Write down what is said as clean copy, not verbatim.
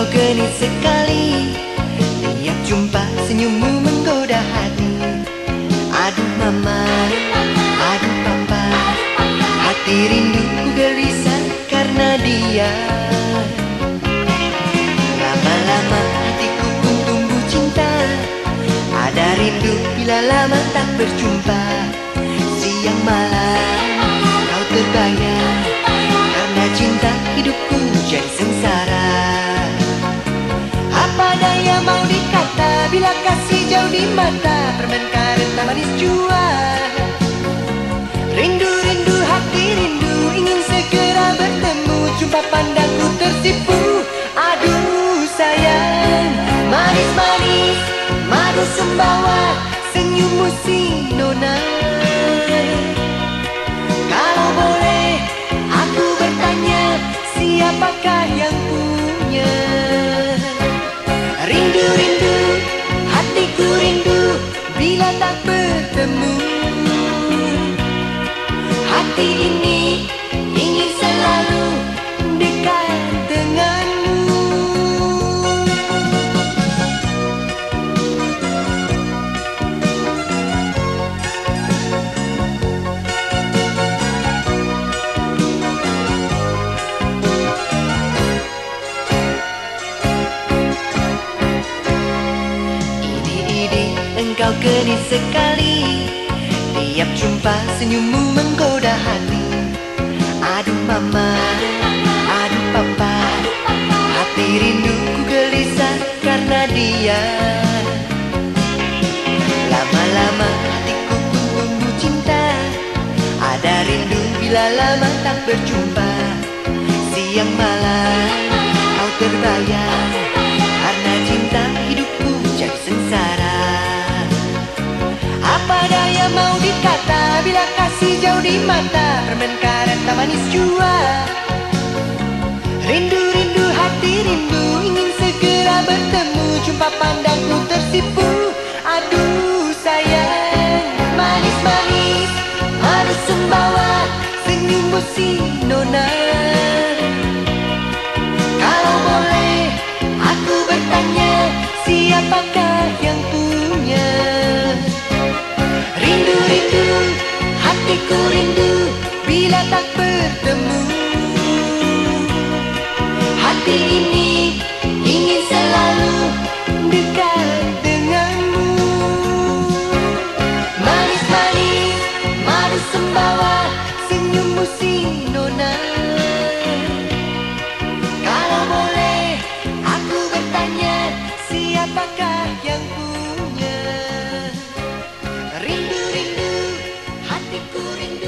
genit sekali, tiap jumpa senyummu menggoda hati. Aduh mama, aduh papa, hati rinduku gelisah karena dia. Lama-lama hatiku pun tumbuh cinta, ada rindu bila lama tak berjumpa. Siang malam kau terbayang, karena cinta hidupku jadi sengsara. Apa daya mau dikata bila kasih jauh di mata, permen karet tak manis jua. Rindu-rindu hati rindu, ingin segera bertemu, jumpa pandangku tersipu. Aduh sayang, manis-manis madu sembawa, senyummu si nona. Kalau boleh aku bertanya, siapakah yang punya? Rindu-rindu, hatiku rindu bila tak bertemu. Hati ini ingin selalu dekat denganmu. Engkau genit sekali, tiap jumpa senyummu menggoda hati. Aduh mama, aduh papa, hati rinduku gelisah karena dia. Lama-lama hatiku pun tumbuh cinta, ada rindu bila lama tak berjumpa. Siang malam kau terbayang, karena cinta hidupku jadi sengsara. Apa daya mau dikata bila kasih jauh di mata, permen karet tak manis jua. Rindu-rindu hati rindu, ingin segera bertemu, jumpa pandangku tersipu. Aduh sayang, manis-manis madu sembawa, senyummu si nona. Kalau boleh aku bertanya, siapakah yang punya? Rindu-rindu, hatiku rindu bila tak bertemu. Hati ini ingin selalu dekat denganmu. Manis-manis madu sembawa, senyummu si nona. Kalau boleh aku bertanya, siapakah yang punya? Rindu-rindu, hatiku rindu